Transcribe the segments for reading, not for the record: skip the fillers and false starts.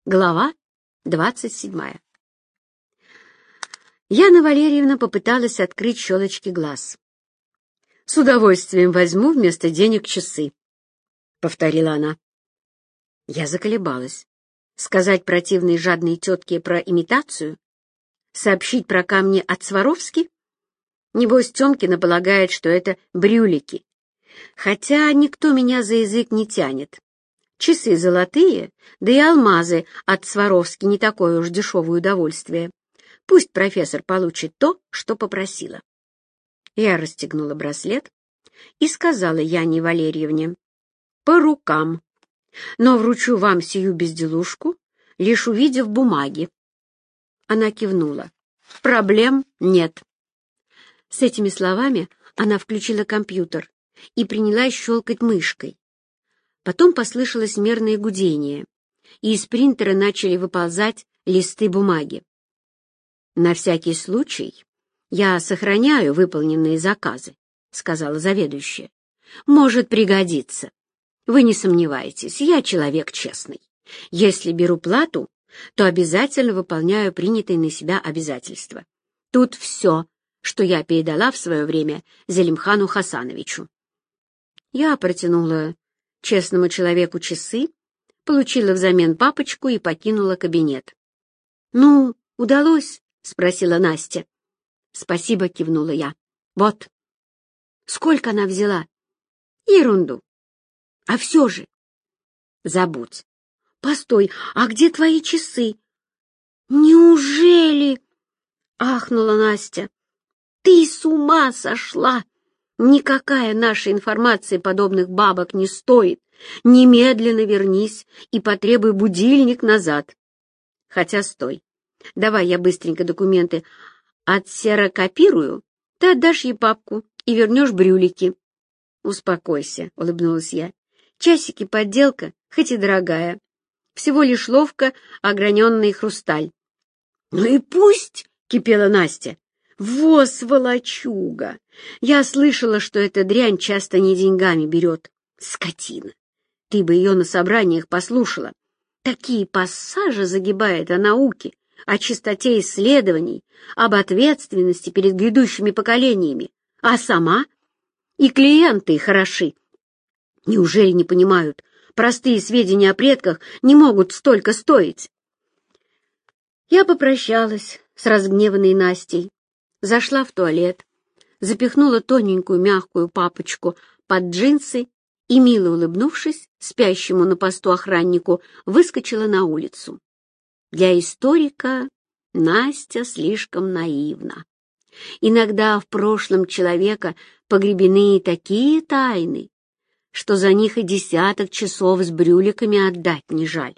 Глава 27. Яна Валерьевна попыталась открыть щелочки глаз. «С удовольствием возьму вместо денег часы», — повторила она. Я заколебалась. Сказать противной жадной тетке про имитацию? Сообщить про камни от Сваровски? Небось, Тёмкина полагает, что это брюлики. Хотя никто меня за язык не тянет. Часы золотые, да и алмазы от Сваровски не такое уж дешевое удовольствие. Пусть профессор получит то, что попросила. Я расстегнула браслет и сказала Яне Валерьевне: «По рукам, но вручу вам сию безделушку, лишь увидев бумаги». Она кивнула. «Проблем нет». С этими словами она включила компьютер и принялась щелкать мышкой. Потом послышалось мерное гудение, и из принтера начали выползать листы бумаги. «На всякий случай я сохраняю выполненные заказы», — сказала заведующая. «Может пригодиться. Вы не сомневайтесь, я человек честный. Если беру плату, то обязательно выполняю принятые на себя обязательства. Тут все, что я передала в свое время Зелимхану Хасановичу». Я протянула честному человеку часы, получила взамен папочку и покинула кабинет. «Ну, удалось?» — спросила Настя. «Спасибо», — кивнула я. «Вот». «Сколько она взяла?» «Ерунду». «А все же?» «Забудь». «Постой, а где твои часы?» «Неужели?» — ахнула Настя. «Ты с ума сошла! Никакая наша информация подобных бабок не стоит. Немедленно вернись и потребуй будильник назад. Хотя стой, давай я быстренько документы отсерокопирую, ты отдашь ей папку и вернешь брюлики». «Успокойся», — улыбнулась я. «Часики подделка, хоть и дорогая. Всего лишь ловко ограненный хрусталь». «Ну и пусть», — кипела Настя. «Во, сволочуга! Я слышала, что эта дрянь часто не деньгами берет. Скотина! Ты бы ее на собраниях послушала. Такие пассажи загибает о науке, о чистоте исследований, об ответственности перед грядущими поколениями. А сама? И клиенты хороши. Неужели не понимают, простые сведения о предках не могут столько стоить?» Я попрощалась с разгневанной Настей, зашла в туалет, запихнула тоненькую мягкую папочку под джинсы и, мило улыбнувшись спящему на посту охраннику, выскочила на улицу. Для историка Настя слишком наивна. Иногда в прошлом человека погребены такие тайны, что за них и десяток часов с брюликами отдать не жаль.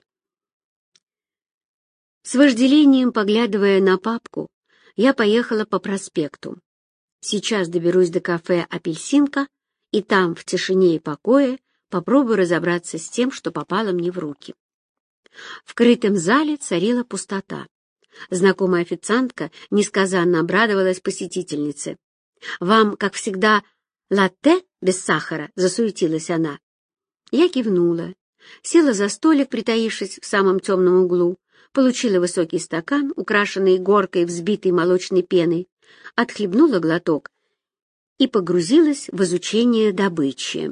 С вожделением, поглядывая на папку, я поехала по проспекту. Сейчас доберусь до кафе «Апельсинка», и там, в тишине и покое, попробую разобраться с тем, что попало мне в руки. В крытом зале царила пустота. Знакомая официантка несказанно обрадовалась посетительнице. «Вам, как всегда, латте без сахара?» — засуетилась она. Я кивнула, села за столик, притаившись в самом темном углу, получила высокий стакан, украшенный горкой взбитой молочной пеной, отхлебнула глоток и погрузилась в изучение добычи.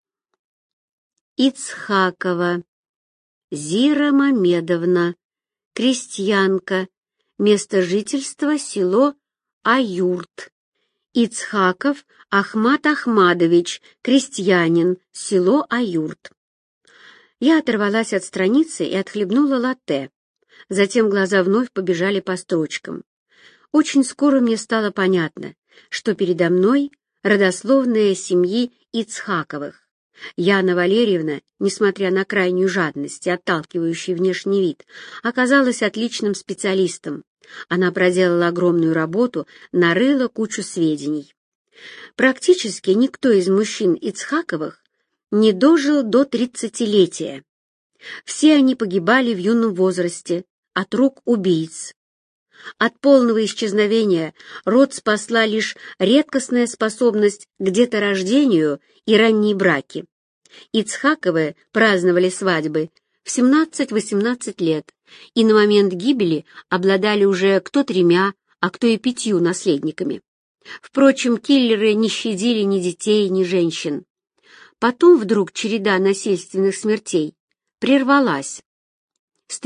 Ицхакова Зира Мамедовна, крестьянка, место жительства село Аюрт. Ицхаков Ахмат Ахмадович, крестьянин, село Аюрт. Я оторвалась от страницы и отхлебнула латте. Затем глаза вновь побежали по строчкам. Очень скоро мне стало понятно, что передо мной родословная семьи Ицхаковых. Яна Валерьевна, несмотря на крайнюю жадность и отталкивающий внешний вид, оказалась отличным специалистом. Она проделала огромную работу, нарыла кучу сведений. Практически никто из мужчин Ицхаковых не дожил до 30-летия. Все они погибали в юном возрасте от рук убийц. От полного исчезновения род спасла лишь редкостная способность к деторождению и ранние браки. Ицхаковы праздновали свадьбы в 17-18 лет и на момент гибели обладали уже кто 3, а кто и 5 наследниками. Впрочем, киллеры не щадили ни детей, ни женщин. Потом вдруг череда насильственных смертей прервалась. С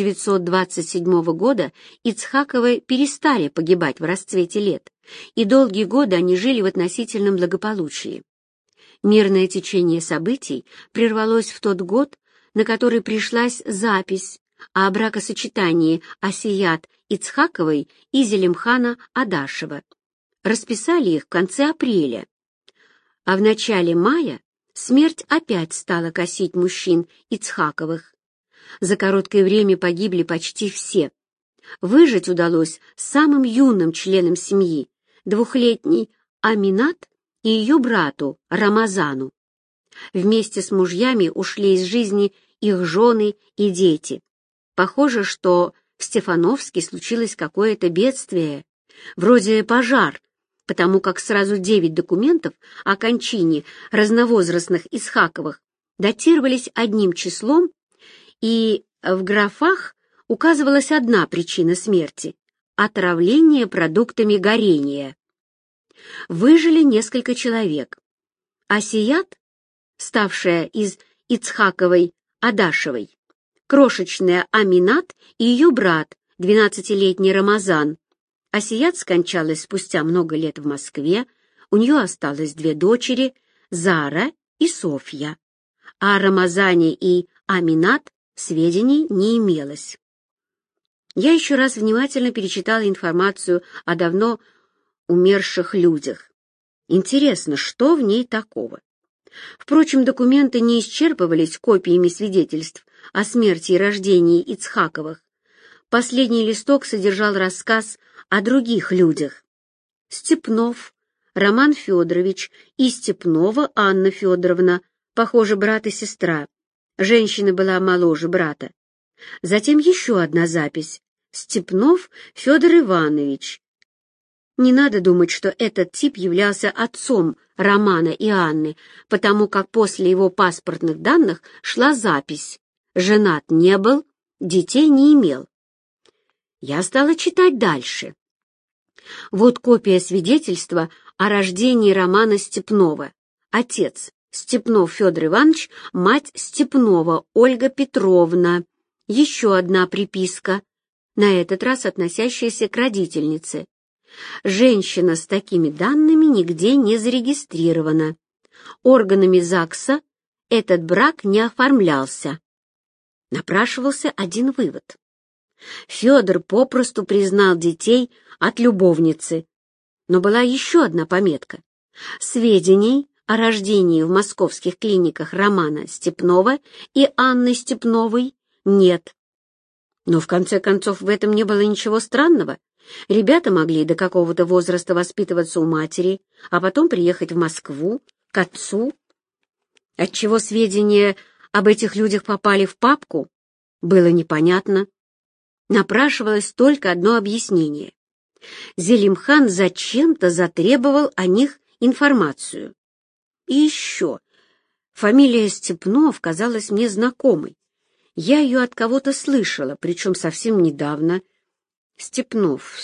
1927 года Ицхаковы перестали погибать в расцвете лет, и долгие годы они жили в относительном благополучии. Мирное течение событий прервалось в тот год, на который пришлась запись о бракосочетании Асият Ицхаковой и Зелимхана Адашева. Расписали их в конце апреля, а в начале мая смерть опять стала косить мужчин Ицхаковых. За короткое время погибли почти все. Выжить удалось самым юным членам семьи, 2-летней Аминат и ее брату Рамазану. Вместе с мужьями ушли из жизни их жены и дети. Похоже, что в Стефановске случилось какое-то бедствие, вроде пожар, потому как сразу 9 документов о кончине разновозрастных Исхаковых датировались одним числом, и в графах указывалась одна причина смерти — отравление продуктами горения. Выжили несколько человек. Асият, ставшая из Ицхаковой Адашевой, крошечная Аминат и ее брат, 12-летний Рамазан. Асият скончалась спустя много лет в Москве, у нее осталось 2 дочери, Зара и Софья. О Рамазане и Аминат сведений не имелось. Я еще раз внимательно перечитала информацию о давно умерших людях. Интересно, что в ней такого? Впрочем, документы не исчерпывались копиями свидетельств о смерти и рождении Ицхаковых. Последний листок содержал рассказ о других людях. Степнов Роман Федорович и Степнова Анна Федоровна, похоже, брат и сестра. Женщина была моложе брата. Затем еще одна запись. Степнов Федор Иванович. Не надо думать, что этот тип являлся отцом Романа и Анны, потому как после его паспортных данных шла запись. Женат не был, детей не имел. Я стала читать дальше. Вот копия свидетельства о рождении Романа Степнова. Отец Степнов Федор Иванович, мать Степнова Ольга Петровна. Еще одна приписка, на этот раз относящаяся к родительнице. Женщина с такими данными нигде не зарегистрирована. Органами ЗАГСа этот брак не оформлялся. Напрашивался один вывод. Федор попросту признал детей от любовницы. Но была еще одна пометка. Сведений о рождении в московских клиниках Романа Степнова и Анны Степновой нет. Но в конце концов в этом не было ничего странного. Ребята могли до какого-то возраста воспитываться у матери, а потом приехать в Москву к отцу. Отчего сведения об этих людях попали в папку, было непонятно. Напрашивалось только одно объяснение. Зелимхан зачем-то затребовал о них информацию. И еще, фамилия Степнов казалась мне знакомой. Я ее от кого-то слышала, причем совсем недавно. Степнов.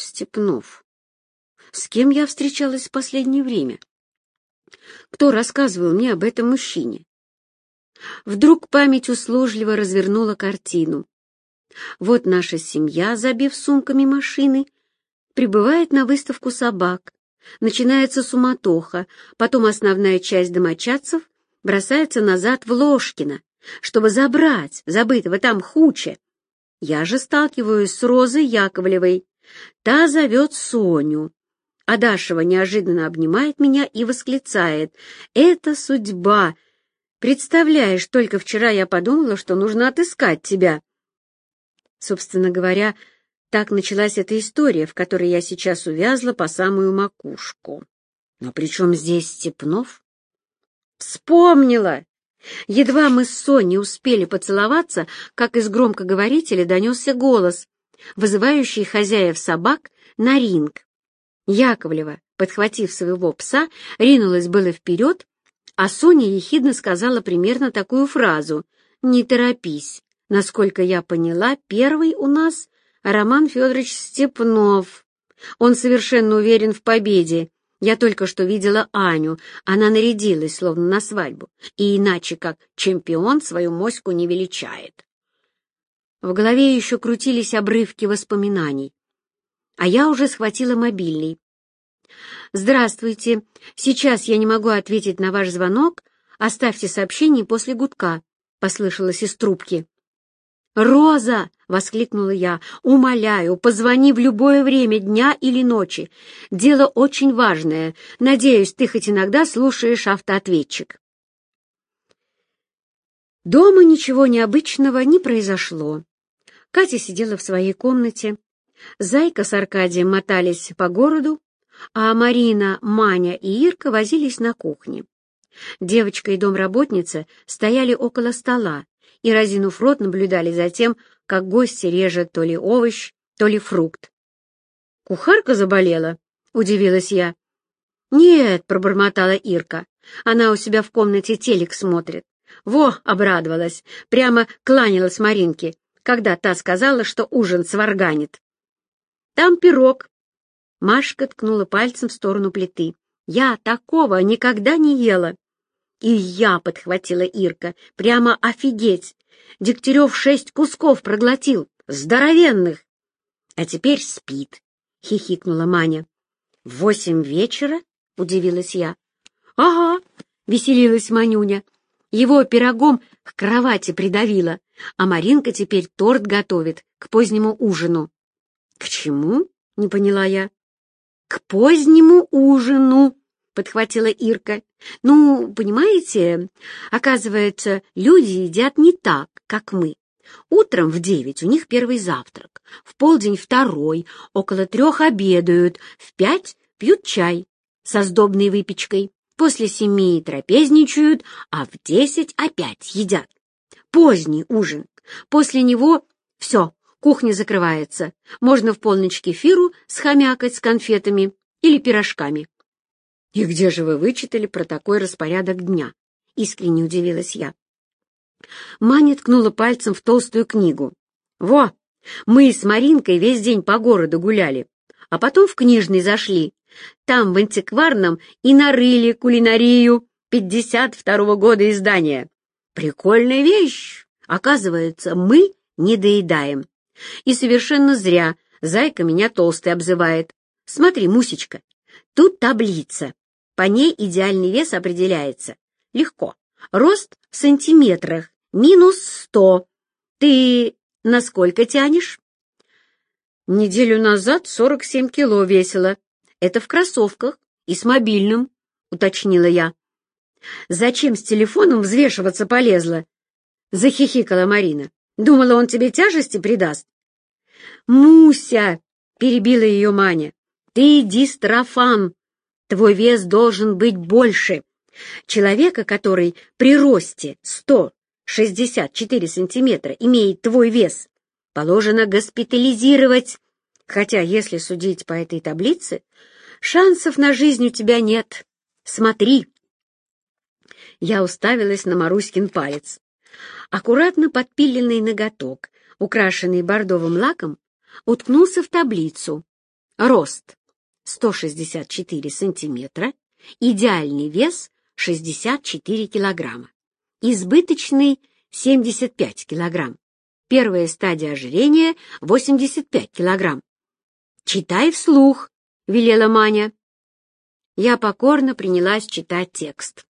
С кем я встречалась в последнее время? Кто рассказывал мне об этом мужчине? Вдруг память услужливо развернула картину. Вот наша семья, забив сумками машины, прибывает на выставку собак. Начинается суматоха, потом основная часть домочадцев бросается назад в Ложкино, чтобы забрать забытого там Хуча. Я же сталкиваюсь с Розой Яковлевой. Та зовет Соню. Адашева неожиданно обнимает меня и восклицает: «Это судьба! Представляешь, только вчера я подумала, что нужно отыскать тебя». Собственно говоря, так началась эта история, в которой я сейчас увязла по самую макушку. Но при чем здесь Степнов? Вспомнила! Едва мы с Соней успели поцеловаться, как из громкоговорителя донесся голос, вызывающий хозяев собак на ринг. Яковлева, подхватив своего пса, ринулась было вперед, а Соня ехидно сказала примерно такую фразу: «Не торопись, Насколько я поняла, первый у нас Роман Федорович Степнов. Он совершенно уверен в победе. Я только что видела Аню. Она нарядилась, словно на свадьбу, и иначе как чемпион свою моську не величает. В голове еще крутились обрывки воспоминаний, а я уже схватила мобильный. «Здравствуйте. Сейчас я не могу ответить на ваш звонок. Оставьте сообщение после гудка», — послышалось из трубки. «Роза!» — воскликнула я. «Умоляю, позвони в любое время дня или ночи. Дело очень важное. Надеюсь, ты хоть иногда слушаешь автоответчик». Дома ничего необычного не произошло. Катя сидела в своей комнате. Зайка с Аркадием мотались по городу, а Марина, Маня и Ирка возились на кухне. Девочка и домработница стояли около стола и, разинув рот, наблюдали за тем, как гости режет то ли овощ, то ли фрукт. «Кухарка заболела?» — удивилась я. «Нет», — пробормотала Ирка, — «она у себя в комнате телек смотрит». «Во!» — обрадовалась, прямо кланялась Маринке, когда та сказала, что ужин сварганит. «Там пирог». Машка ткнула пальцем в сторону плиты. «Я такого никогда не ела». «И я», — подхватила Ирка, — «прямо офигеть! Дегтярев 6 кусков проглотил, здоровенных!» «А теперь спит», — хихикнула Маня. «В 8 вечера?» — удивилась я. «Ага», — веселилась Манюня. «Его пирогом к кровати придавило, а Маринка теперь торт готовит к позднему ужину». «К чему?» — не поняла я. «К позднему ужину», — подхватила Ирка. «Ну, понимаете, оказывается, люди едят не так, как мы. Утром в 9 у них первый завтрак, в полдень второй, около 3 обедают, в 5 пьют чай со сдобной выпечкой, после 7 трапезничают, а в 10 опять едят. Поздний ужин. После него все, кухня закрывается. Можно в полночь кефиру схомякать с конфетами или пирожками». «И где же вы вычитали про такой распорядок дня?» — искренне удивилась я. Маня ткнула пальцем в толстую книгу. «Во! Мы с Маринкой весь день по городу гуляли, а потом в книжный зашли. Там в антикварном и нарыли кулинарию 52-го года издания. Прикольная вещь! Оказывается, мы не доедаем. И совершенно зря Зайка меня толстой обзывает. Смотри, Мусечка, тут таблица. По ней идеальный вес определяется. Легко. Рост в сантиметрах. -100. Ты на сколько тянешь?» «Неделю назад 47 кило весила. Это в кроссовках и с мобильным», — уточнила я. «Зачем с телефоном взвешиваться полезла?» — захихикала Марина. «Думала, он тебе тяжести придаст?» «Муся!» — перебила ее Маня. «Ты дистрофан. Твой вес должен быть больше. Человека, который при росте 164 сантиметра имеет твой вес, положено госпитализировать. Хотя, если судить по этой таблице, шансов на жизнь у тебя нет. Смотри». Я уставилась на Маруськин палец. Аккуратно подпиленный ноготок, украшенный бордовым лаком, уткнулся в таблицу. Рост 164 сантиметра, идеальный вес 64 килограмма, избыточный 75 килограмм, первая стадия ожирения 85 килограмм. «Читай вслух», — велела Маня. Я покорно принялась читать текст.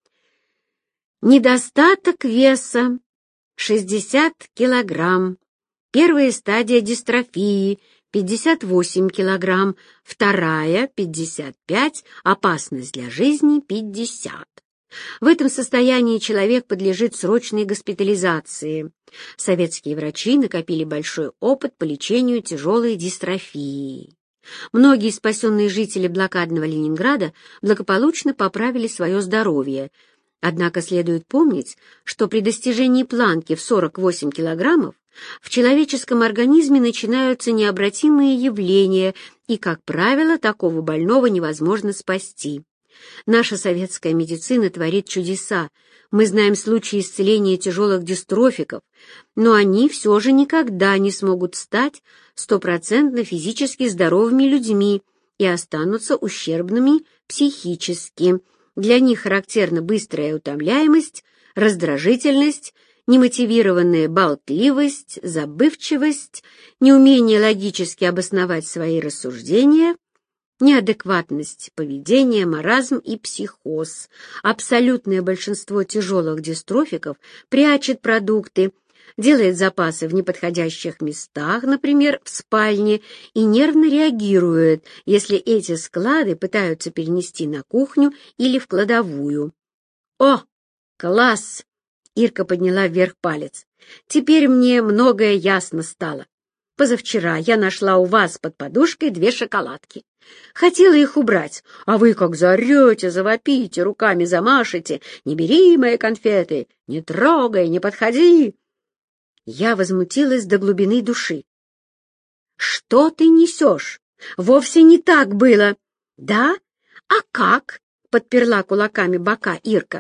«Недостаток веса 60 килограмм. Первая стадия дистрофии 58 килограмм, вторая 55, опасность для жизни 50. В этом состоянии человек подлежит срочной госпитализации. Советские врачи накопили большой опыт по лечению тяжелой дистрофии. Многие спасенные жители блокадного Ленинграда благополучно поправили свое здоровье. Однако следует помнить, что при достижении планки в 48 килограммов в человеческом организме начинаются необратимые явления, и, как правило, такого больного невозможно спасти. Наша советская медицина творит чудеса, Мы знаем случаи исцеления тяжелых дистрофиков, но они все же никогда не смогут стать стопроцентно физически здоровыми людьми и останутся ущербными психически. Для них характерна быстрая утомляемость, раздражительность, немотивированная болтливость, забывчивость, неумение логически обосновать свои рассуждения, неадекватность поведения, маразм и психоз. Абсолютное большинство тяжелых дистрофиков прячет продукты, делает запасы в неподходящих местах, например, в спальне, и нервно реагирует, если эти склады пытаются перенести на кухню или в кладовую. «О, класс!» — Ирка подняла вверх палец. «Теперь мне многое ясно стало. Позавчера я нашла у вас под подушкой 2 шоколадки. Хотела их убрать, а вы как заорете, завопите, руками замашете. Не бери мои конфеты, не трогай, не подходи!» Я возмутилась до глубины души. «Что ты несешь? Вовсе не так было!» «Да? А как?» — подперла кулаками бока Ирка.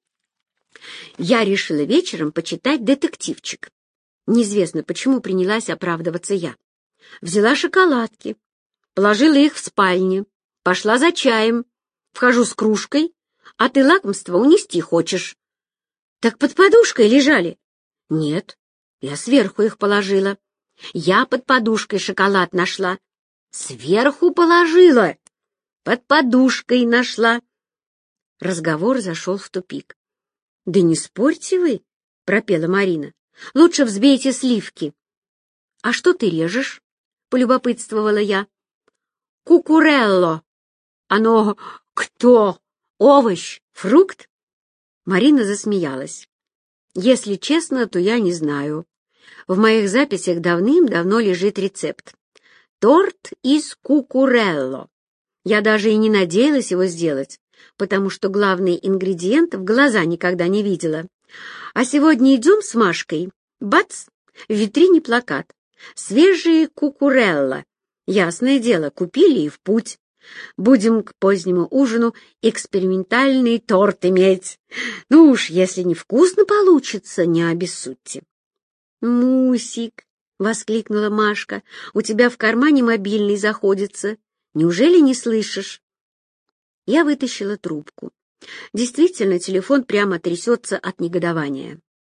«Я решила вечером почитать детективчик. Неизвестно, почему принялась оправдываться я. Взяла шоколадки, положила их в спальне, пошла за чаем, вхожу с кружкой, а ты лакомство унести хочешь». «Так под подушкой лежали?» «Нет, я сверху их положила. Я под подушкой шоколад нашла». «Сверху положила?» «Под подушкой нашла». Разговор зашел в тупик. «Да не спорьте вы», — пропела Марина. «Лучше взбейте сливки». «А что ты режешь?» — полюбопытствовала я. «Кукурелло». «Оно кто? Овощ? Фрукт?» Марина засмеялась. «Если честно, то я не знаю. В моих записях давным-давно лежит рецепт. Торт из кукурелло. Я даже и не надеялась его сделать, потому что главный ингредиент в глаза никогда не видела. А сегодня идем с Машкой. Бац! В витрине плакат. Свежие кукурелло. Ясное дело, купили и в путь. Будем к позднему ужину экспериментальный торт иметь. Ну уж, если невкусно получится, не обессудьте». «Мусик!» — воскликнула Машка. «У тебя в кармане мобильный заходится. Неужели не слышишь?» Я вытащила трубку. Действительно, телефон прямо трясется от негодования.